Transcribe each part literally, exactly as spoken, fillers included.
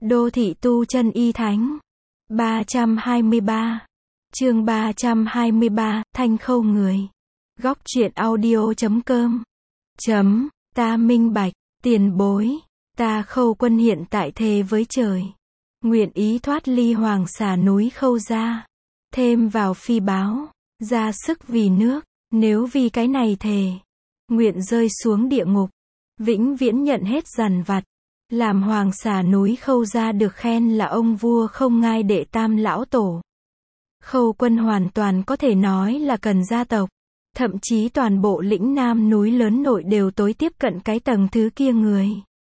Đô thị tu chân y thánh. ba trăm hai mươi ba. Chương ba trăm hai mươi ba, Thanh Khâu người. Góc truyện audio chấm com. Chấm, ta minh bạch, tiền bối, ta Khâu Quân hiện tại thề với trời. Nguyện ý thoát ly hoàng xà núi Khâu gia. Thêm vào phi báo, ra sức vì nước, nếu vì cái này thề. Nguyện rơi xuống địa ngục, vĩnh viễn nhận hết dằn vặt. Làm hoàng xà núi Khâu gia được khen là ông vua không ngai đệ tam lão tổ. Khâu Quân hoàn toàn có thể nói là cần gia tộc. Thậm chí toàn bộ lĩnh nam núi lớn nội đều tối tiếp cận cái tầng thứ kia người.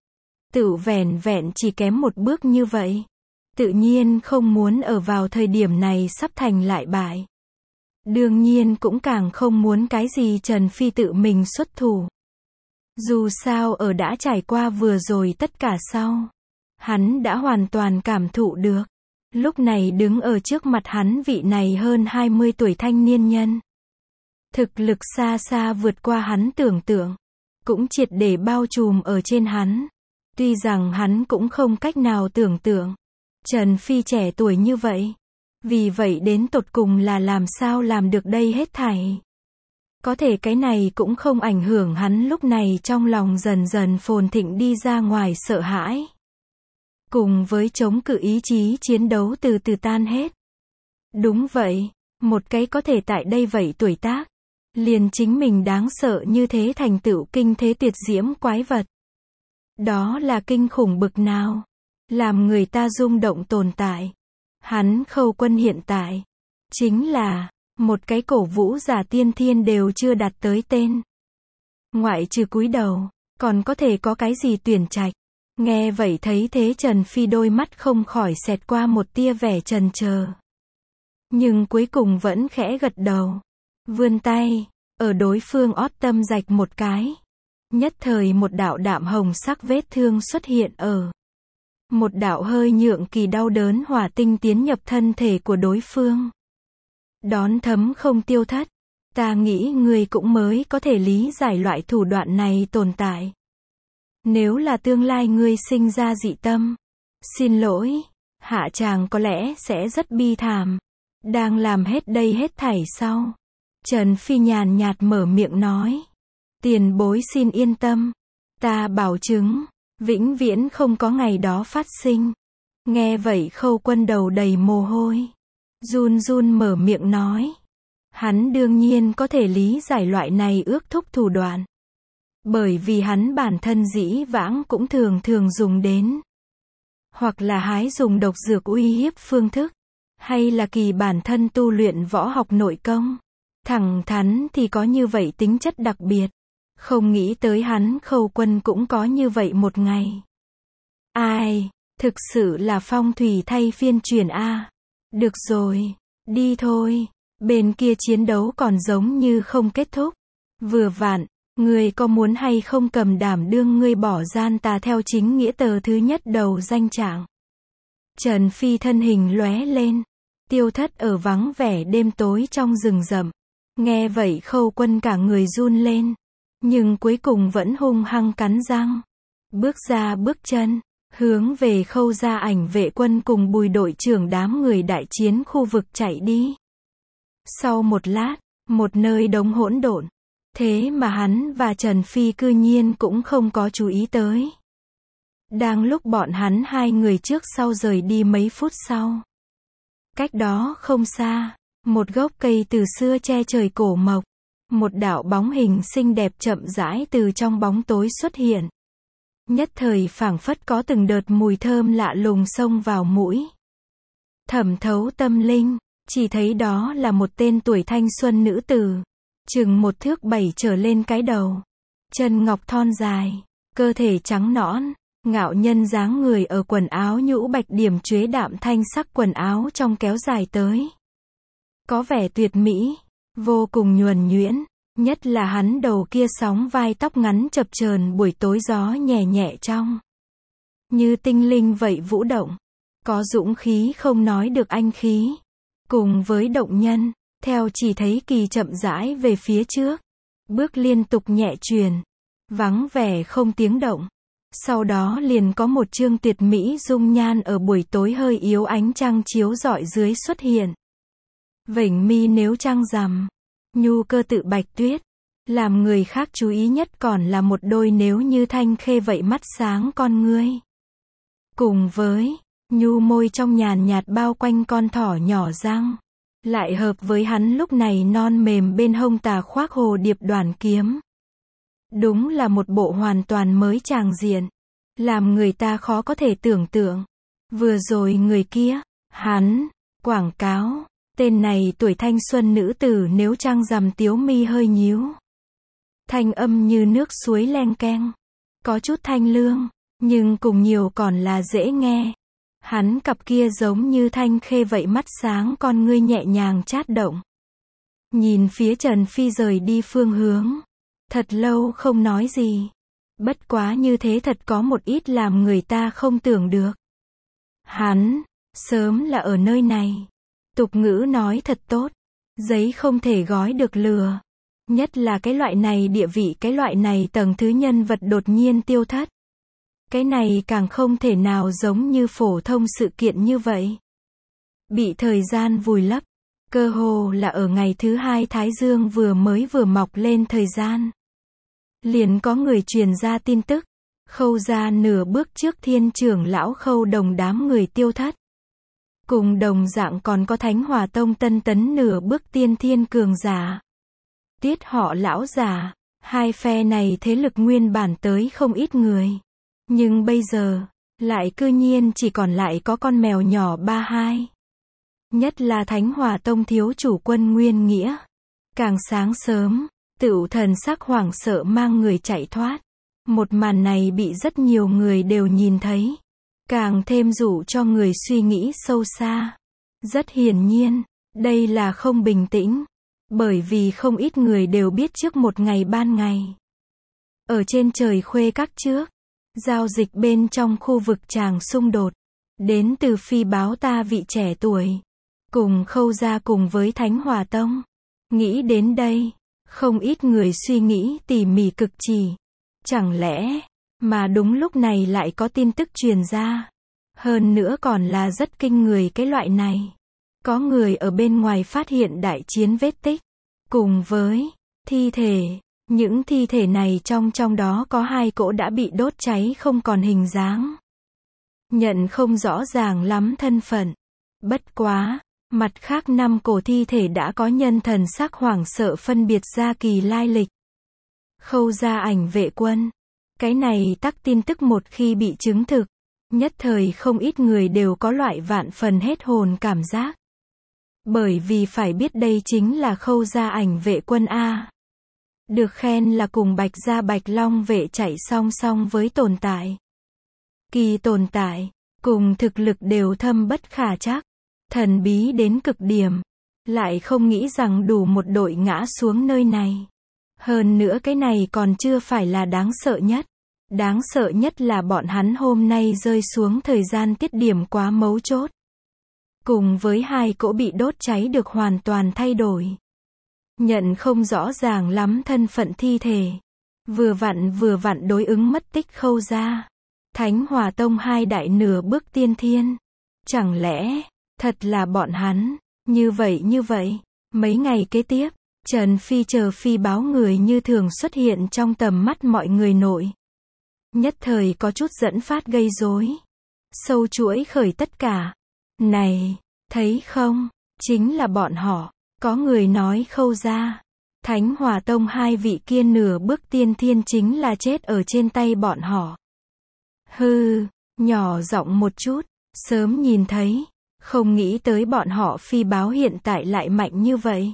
Tự vẻn vẹn chỉ kém một bước như vậy. Tự nhiên không muốn ở vào thời điểm này sắp thành lại bại. Đương nhiên cũng càng không muốn cái gì Trần Phi tự mình xuất thủ. Dù sao ở đã trải qua vừa rồi tất cả sau. Hắn đã hoàn toàn cảm thụ được. Lúc này đứng ở trước mặt hắn vị này hơn hai mươi tuổi thanh niên nhân. Thực lực xa xa vượt qua hắn tưởng tượng. Cũng triệt để bao trùm ở trên hắn. Tuy rằng hắn cũng không cách nào tưởng tượng. Trần Phi trẻ tuổi như vậy. Vì vậy đến tột cùng là làm sao làm được đây hết thảy. Có thể cái này cũng không ảnh hưởng hắn lúc này trong lòng dần dần phồn thịnh đi ra ngoài sợ hãi. Cùng với chống cự ý chí chiến đấu từ từ tan hết. Đúng vậy, một cái có thể tại đây vậy tuổi tác. Liền chính mình đáng sợ như thế thành tựu kinh thế tuyệt diễm quái vật. Đó là kinh khủng bực nào. Làm người ta rung động tồn tại. Hắn Khâu Quân hiện tại. Chính là một cái cổ vũ giả tiên thiên đều chưa đạt tới tên. Ngoại trừ cúi đầu, còn có thể có cái gì tuyển trạch. Nghe vậy thấy thế Trần Phi đôi mắt không khỏi xẹt qua một tia vẻ trần chờ. Nhưng cuối cùng vẫn khẽ gật đầu. Vươn tay, ở đối phương ót tâm rạch một cái. Nhất thời một đạo đạm hồng sắc vết thương xuất hiện ở. Một đạo hơi nhượng kỳ đau đớn hỏa tinh tiến nhập thân thể của đối phương. Đón thấm không tiêu thất. Ta nghĩ người cũng mới có thể lý giải loại thủ đoạn này tồn tại. Nếu là tương lai ngươi sinh ra dị tâm. Xin lỗi, hạ chàng có lẽ sẽ rất bi thảm. Đang làm hết đây hết thảy sau. Trần Phi nhàn nhạt mở miệng nói. Tiền bối xin yên tâm. Ta bảo chứng, vĩnh viễn không có ngày đó phát sinh. Nghe vậy Khâu Quân đầu đầy mồ hôi. Run run mở miệng nói. Hắn đương nhiên có thể lý giải loại này ước thúc thủ đoạn. Bởi vì hắn bản thân dĩ vãng cũng thường thường dùng đến. Hoặc là hái dùng độc dược uy hiếp phương thức. Hay là kỳ bản thân tu luyện võ học nội công. Thẳng thắn thì có như vậy tính chất đặc biệt. Không nghĩ tới hắn Khâu Quân cũng có như vậy một ngày. Ai, thực sự là phong thủy thay phiên chuyển a. Được rồi, đi thôi. Bên kia chiến đấu còn giống như không kết thúc. Vừa vặn, ngươi có muốn hay không cầm đảm đương ngươi bỏ gian tà theo chính nghĩa tờ thứ nhất đầu danh trạng. Trần Phi thân hình lóe lên. Tiêu thất ở vắng vẻ đêm tối trong rừng rậm. Nghe vậy Khâu Quân cả người run lên. Nhưng cuối cùng vẫn hung hăng cắn răng. Bước ra bước chân. Hướng về Khâu gia ảnh vệ quân cùng Bùi đội trưởng đám người đại chiến khu vực chạy đi. Sau một lát, một nơi đống hỗn độn. Thế mà hắn và Trần Phi cư nhiên cũng không có chú ý tới. Đang lúc bọn hắn hai người trước sau rời đi mấy phút sau. Cách đó không xa, một gốc cây từ xưa che trời cổ mộc. Một đạo bóng hình xinh đẹp chậm rãi từ trong bóng tối xuất hiện. Nhất thời phảng phất có từng đợt mùi thơm lạ lùng xông vào mũi. Thẩm thấu tâm linh, chỉ thấy đó là một tên tuổi thanh xuân nữ tử. Chừng một thước bảy trở lên cái đầu. Chân ngọc thon dài, cơ thể trắng nõn, ngạo nhân dáng người ở quần áo nhũ bạch điểm chuế đạm thanh sắc quần áo trong kéo dài tới. Có vẻ tuyệt mỹ, vô cùng nhuần nhuyễn. Nhất là hắn đầu kia sóng vai tóc ngắn chập chờn buổi tối gió nhẹ nhẹ trong. Như tinh linh vậy vũ động. Có dũng khí không nói được anh khí. Cùng với động nhân, theo chỉ thấy kỳ chậm rãi về phía trước. Bước liên tục nhẹ truyền. Vắng vẻ không tiếng động. Sau đó liền có một chương tuyệt mỹ dung nhan ở buổi tối hơi yếu ánh trăng chiếu rọi dưới xuất hiện. Vểnh mi nếu trăng rằm, nhu cơ tự bạch tuyết, làm người khác chú ý nhất còn là một đôi nếu như thanh khê vậy mắt sáng con ngươi. Cùng với nhu môi trong nhàn nhạt bao quanh con thỏ nhỏ răng, lại hợp với hắn lúc này non mềm bên hông tà khoác hồ điệp đoàn kiếm. Đúng là một bộ hoàn toàn mới tràng diện, làm người ta khó có thể tưởng tượng. Vừa rồi người kia, hắn, quảng cáo, tên này tuổi thanh xuân nữ tử nếu trăng rằm tiếu mi hơi nhíu. Thanh âm như nước suối leng keng, có chút thanh lương, nhưng cùng nhiều còn là dễ nghe. Hắn cặp kia giống như thanh khê vậy mắt sáng con ngươi nhẹ nhàng chát động. Nhìn phía Trần Phi rời đi phương hướng. Thật lâu không nói gì. Bất quá như thế thật có một ít làm người ta không tưởng được. Hắn, sớm là ở nơi này. Tục ngữ nói thật tốt. Giấy không thể gói được lừa. Nhất là cái loại này địa vị cái loại này tầng thứ nhân vật đột nhiên tiêu thất. Cái này càng không thể nào giống như phổ thông sự kiện như vậy. Bị thời gian vùi lấp. Cơ hồ là ở ngày thứ hai Thái Dương vừa mới vừa mọc lên thời gian. Liền có người truyền ra tin tức. Khâu ra nửa bước trước thiên trưởng lão Khâu Đồng đám người tiêu thất. Cùng đồng dạng còn có Thánh Hòa Tông tân tấn nửa bước tiên thiên cường giả. Tiết họ lão giả. Hai phe này thế lực nguyên bản tới không ít người. Nhưng bây giờ, lại cư nhiên chỉ còn lại có con mèo nhỏ ba hai. Nhất là Thánh Hòa Tông thiếu chủ Quân Nguyên Nghĩa. Càng sáng sớm, tửu thần sắc hoảng sợ mang người chạy thoát. Một màn này bị rất nhiều người đều nhìn thấy. Càng thêm dụ cho người suy nghĩ sâu xa. Rất hiển nhiên, đây là không bình tĩnh. Bởi vì không ít người đều biết trước một ngày ban ngày. Ở trên trời Khuê Các trước. Giao dịch bên trong khu vực tràng xung đột. Đến từ phi báo ta vị trẻ tuổi. Cùng Khâu gia cùng với Thánh Hòa Tông. Nghĩ đến đây. Không ít người suy nghĩ tỉ mỉ cực chỉ. Chẳng lẽ, mà đúng lúc này lại có tin tức truyền ra. Hơn nữa còn là rất kinh người cái loại này. Có người ở bên ngoài phát hiện đại chiến vết tích. Cùng với thi thể. Những thi thể này trong trong đó có hai cỗ đã bị đốt cháy không còn hình dáng. Nhận không rõ ràng lắm thân phận. Bất quá, mặt khác năm cổ thi thể đã có nhân thần sắc hoảng sợ phân biệt ra kỳ lai lịch. Khâu gia ảnh vệ quân. Cái này tắc tin tức một khi bị chứng thực. Nhất thời không ít người đều có loại vạn phần hết hồn cảm giác. Bởi vì phải biết đây chính là Khâu gia ảnh vệ quân A. Được khen là cùng Bạch gia Bạch Long vệ chạy song song với tồn tại. Kỳ tồn tại, cùng thực lực đều thâm bất khả trắc, thần bí đến cực điểm. Lại không nghĩ rằng đủ một đội ngã xuống nơi này. Hơn nữa cái này còn chưa phải là đáng sợ nhất. Đáng sợ nhất là bọn hắn hôm nay rơi xuống thời gian tiết điểm quá mấu chốt. Cùng với hai cỗ bị đốt cháy được hoàn toàn thay đổi. Nhận không rõ ràng lắm thân phận thi thể. Vừa vặn vừa vặn đối ứng mất tích Khâu gia. Thánh Hòa Tông hai đại nửa bước tiên thiên. Chẳng lẽ, thật là bọn hắn, như vậy như vậy. Mấy ngày kế tiếp, Trần Phi chờ phi báo người như thường xuất hiện trong tầm mắt mọi người nội. Nhất thời có chút dẫn phát gây rối. Sâu chuỗi khởi tất cả. Này, thấy không, chính là bọn họ. Có người nói Khâu gia, Thánh Hòa Tông hai vị kia nửa bước tiên thiên chính là chết ở trên tay bọn họ. Hừ, nhỏ giọng một chút, sớm nhìn thấy, không nghĩ tới bọn họ phi báo hiện tại lại mạnh như vậy.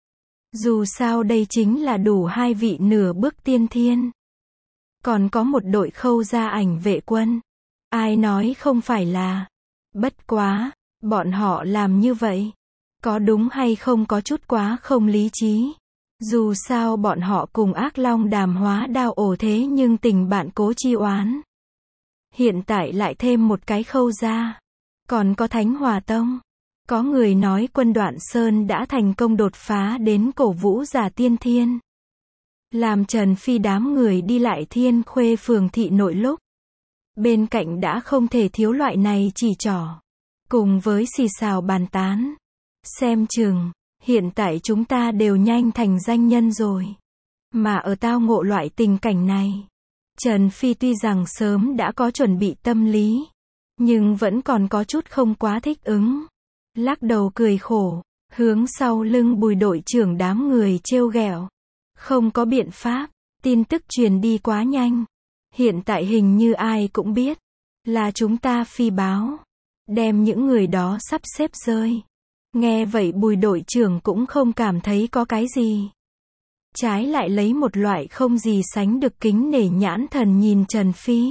Dù sao đây chính là đủ hai vị nửa bước tiên thiên. Còn có một đội Khâu gia ảnh vệ quân. Ai nói không phải là. Bất quá, bọn họ làm như vậy. Có đúng hay không có chút quá không lý trí. Dù sao bọn họ cùng ác long đàm hóa đao ổ thế nhưng tình bạn cố chi oán. Hiện tại lại thêm một cái Khâu gia. Còn có Thánh Hòa Tông. Có người nói quân Đoạn Sơn đã thành công đột phá đến cổ vũ giả tiên thiên. Làm Trần Phi đám người đi lại Thiên Khuê phường thị nội lúc. Bên cạnh đã không thể thiếu loại này chỉ trỏ. Cùng với xì xào bàn tán. Xem chừng, hiện tại chúng ta đều nhanh thành danh nhân rồi. Mà ở tao ngộ loại tình cảnh này. Trần Phi tuy rằng sớm đã có chuẩn bị tâm lý. Nhưng vẫn còn có chút không quá thích ứng. Lắc đầu cười khổ. Hướng sau lưng Bùi đội trưởng đám người trêu ghẹo. Không có biện pháp. Tin tức truyền đi quá nhanh. Hiện tại hình như ai cũng biết. Là chúng ta phi báo. Đem những người đó sắp xếp rơi. Nghe vậy Bùi đội trưởng cũng không cảm thấy có cái gì. Trái lại lấy một loại không gì sánh được kính nể nhãn thần nhìn Trần Phi.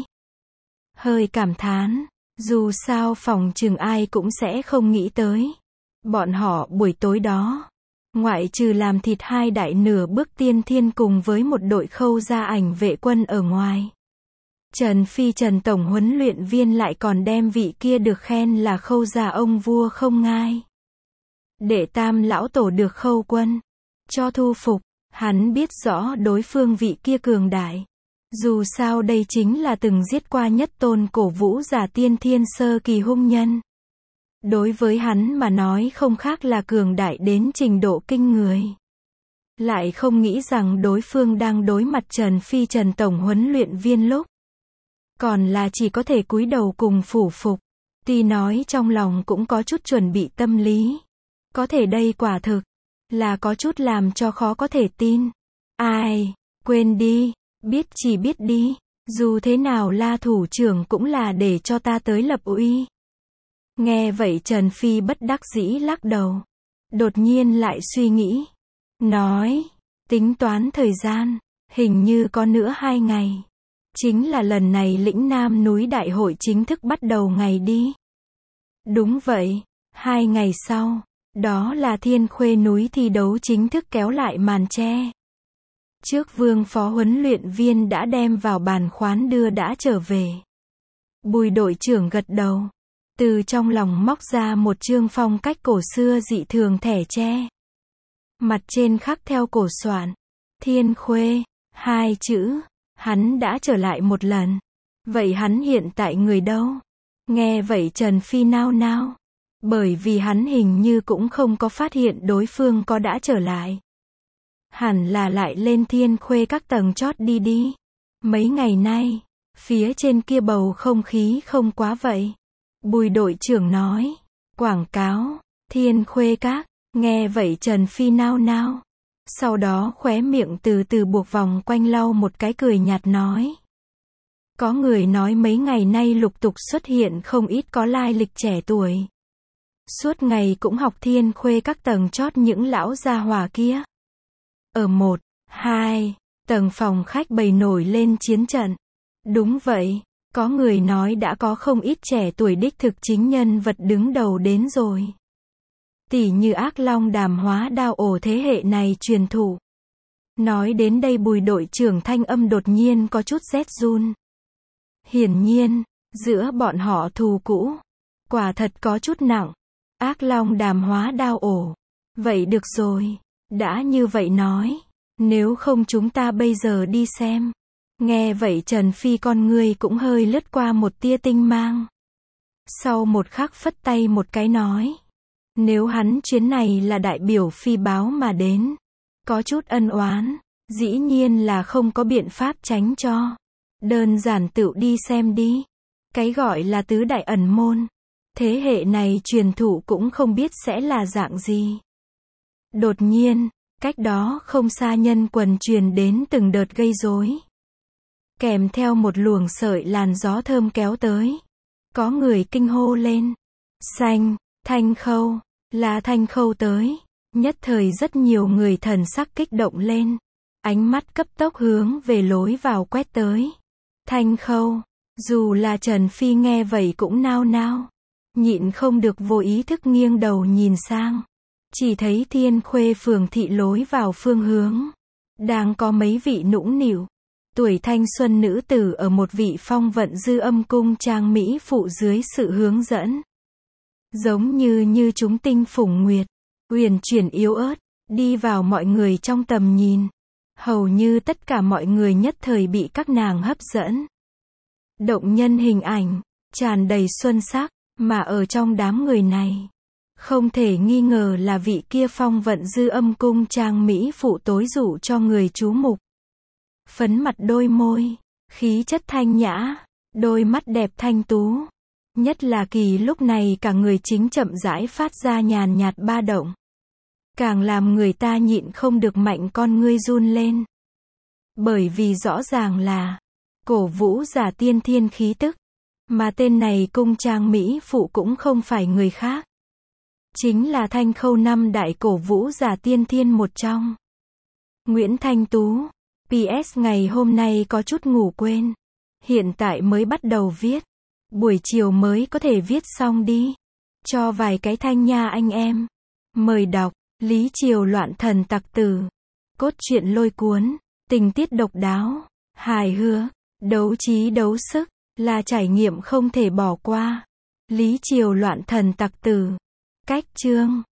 Hơi cảm thán. Dù sao phòng chừng ai cũng sẽ không nghĩ tới. Bọn họ buổi tối đó. Ngoại trừ làm thịt hai đại nửa bước tiên thiên cùng với một đội khâu gia ảnh vệ quân ở ngoài. Trần Phi Trần Tổng huấn luyện viên lại còn đem vị kia được khen là khâu gia ông vua không ngai. Để tam lão tổ được khâu quân. Cho thu phục, hắn biết rõ đối phương vị kia cường đại. Dù sao đây chính là từng giết qua nhất tôn cổ vũ giả tiên thiên sơ kỳ hung nhân. Đối với hắn mà nói không khác là cường đại đến trình độ kinh người. Lại không nghĩ rằng đối phương đang đối mặt Trần Phi Trần Tổng huấn luyện viên lúc. Còn là chỉ có thể cúi đầu cùng phủ phục. Tuy nói trong lòng cũng có chút chuẩn bị tâm lý. Có thể đây quả thực là có chút làm cho khó có thể tin. Ai, quên đi, biết chỉ biết đi. Dù thế nào La thủ trưởng cũng là để cho ta tới lập uy. Nghe vậy Trần Phi bất đắc dĩ lắc đầu. Đột nhiên lại suy nghĩ. Nói, tính toán thời gian, hình như có nữa hai ngày. Chính là lần này lĩnh Nam núi đại hội chính thức bắt đầu ngày đi. Đúng vậy, hai ngày sau, đó là Thiên Khuê núi thi đấu chính thức kéo lại màn che. Trước Vương phó huấn luyện viên đã đem vào bàn khoán đưa đã trở về. Bùi đội trưởng gật đầu. Từ trong lòng móc ra một chương phong cách cổ xưa dị thường thẻ tre. Mặt trên khắc theo cổ soạn. Thiên Khuê, hai chữ. Hắn đã trở lại một lần. Vậy hắn hiện tại người đâu? Nghe vậy Trần Phi nao nao. Bởi vì hắn hình như cũng không có phát hiện đối phương có đã trở lại. Hẳn là lại lên Thiên Khuê các tầng chót đi đi. Mấy ngày nay, phía trên kia bầu không khí không quá vậy. Bùi đội trưởng nói. Quảng cáo, Thiên Khuê các. Nghe vậy Trần Phi nao nao. Sau đó khóe miệng từ từ buộc vòng quanh lau một cái cười nhạt nói. Có người nói mấy ngày nay lục tục xuất hiện không ít có lai lịch trẻ tuổi. Suốt ngày cũng học Thiên Khuê các tầng chót những lão gia hỏa kia. Ở một, hai, tầng phòng khách bày nổi lên chiến trận. Đúng vậy, có người nói đã có không ít trẻ tuổi đích thực chính nhân vật đứng đầu đến rồi. Tỷ như Ác Long Đàm Hóa Đao ổ thế hệ này truyền thụ. Nói đến đây Bùi đội trưởng thanh âm đột nhiên có chút rét run. Hiển nhiên, giữa bọn họ thù cũ, quả thật có chút nặng. Ác Long Đàm Hóa Đao ổ. Vậy được rồi, đã như vậy nói, nếu không chúng ta bây giờ đi xem. Nghe vậy Trần Phi con ngươi cũng hơi lướt qua một tia tinh mang. Sau một khắc phất tay một cái nói. Nếu hắn chuyến này là đại biểu phi báo mà đến, có chút ân oán, dĩ nhiên là không có biện pháp tránh cho. Đơn giản tự đi xem đi. Cái gọi là tứ đại ẩn môn. Thế hệ này truyền thụ cũng không biết sẽ là dạng gì. Đột nhiên, cách đó không xa nhân quần truyền đến từng đợt gây rối. Kèm theo một luồng sợi làn gió thơm kéo tới. Có người kinh hô lên. Xanh, Thanh Khâu, là Thanh Khâu tới. Nhất thời rất nhiều người thần sắc kích động lên. Ánh mắt cấp tốc hướng về lối vào quét tới. Thanh Khâu, dù là Trần Phi nghe vậy cũng nao nao. Nhịn không được vô ý thức nghiêng đầu nhìn sang. Chỉ thấy Thiên Khuê phường thị lối vào phương hướng. Đang có mấy vị nũng nịu. Tuổi thanh xuân nữ tử ở một vị phong vận dư âm cung trang mỹ phụ dưới sự hướng dẫn. Giống như như chúng tinh phủng nguyệt. Huyền chuyển yếu ớt. Đi vào mọi người trong tầm nhìn. Hầu như tất cả mọi người nhất thời bị các nàng hấp dẫn. động nhân hình ảnh, tràn đầy xuân sắc, mà ở trong đám người này, không thể nghi ngờ là vị kia phong vận dư âm cung trang mỹ phụ tối dụ cho người chú mục. Phấn mặt đôi môi, khí chất thanh nhã, đôi mắt đẹp thanh tú. Nhất là Kỳ lúc này cả người chính chậm rãi phát ra nhàn nhạt ba động. Càng làm người ta nhịn không được mạnh con ngươi run lên. Bởi vì rõ ràng là cổ vũ giả tiên thiên khí tức. Mà tên này cung trang mỹ phụ cũng không phải người khác. Chính là Thanh Khâu năm đại cổ vũ giả tiên thiên một trong. Nguyễn Thanh Tú. pê ét ngày hôm nay có chút ngủ quên. Hiện tại mới bắt đầu viết. Buổi chiều mới có thể viết xong đi. Cho vài cái thanh nha anh em. Mời đọc. Lý Triều loạn thần tặc tử. Cốt truyện lôi cuốn. Tình tiết độc đáo. Hài hước. Đấu trí đấu sức. Là trải nghiệm không thể bỏ qua. Lý Triều loạn thần tặc tử. Cách chương.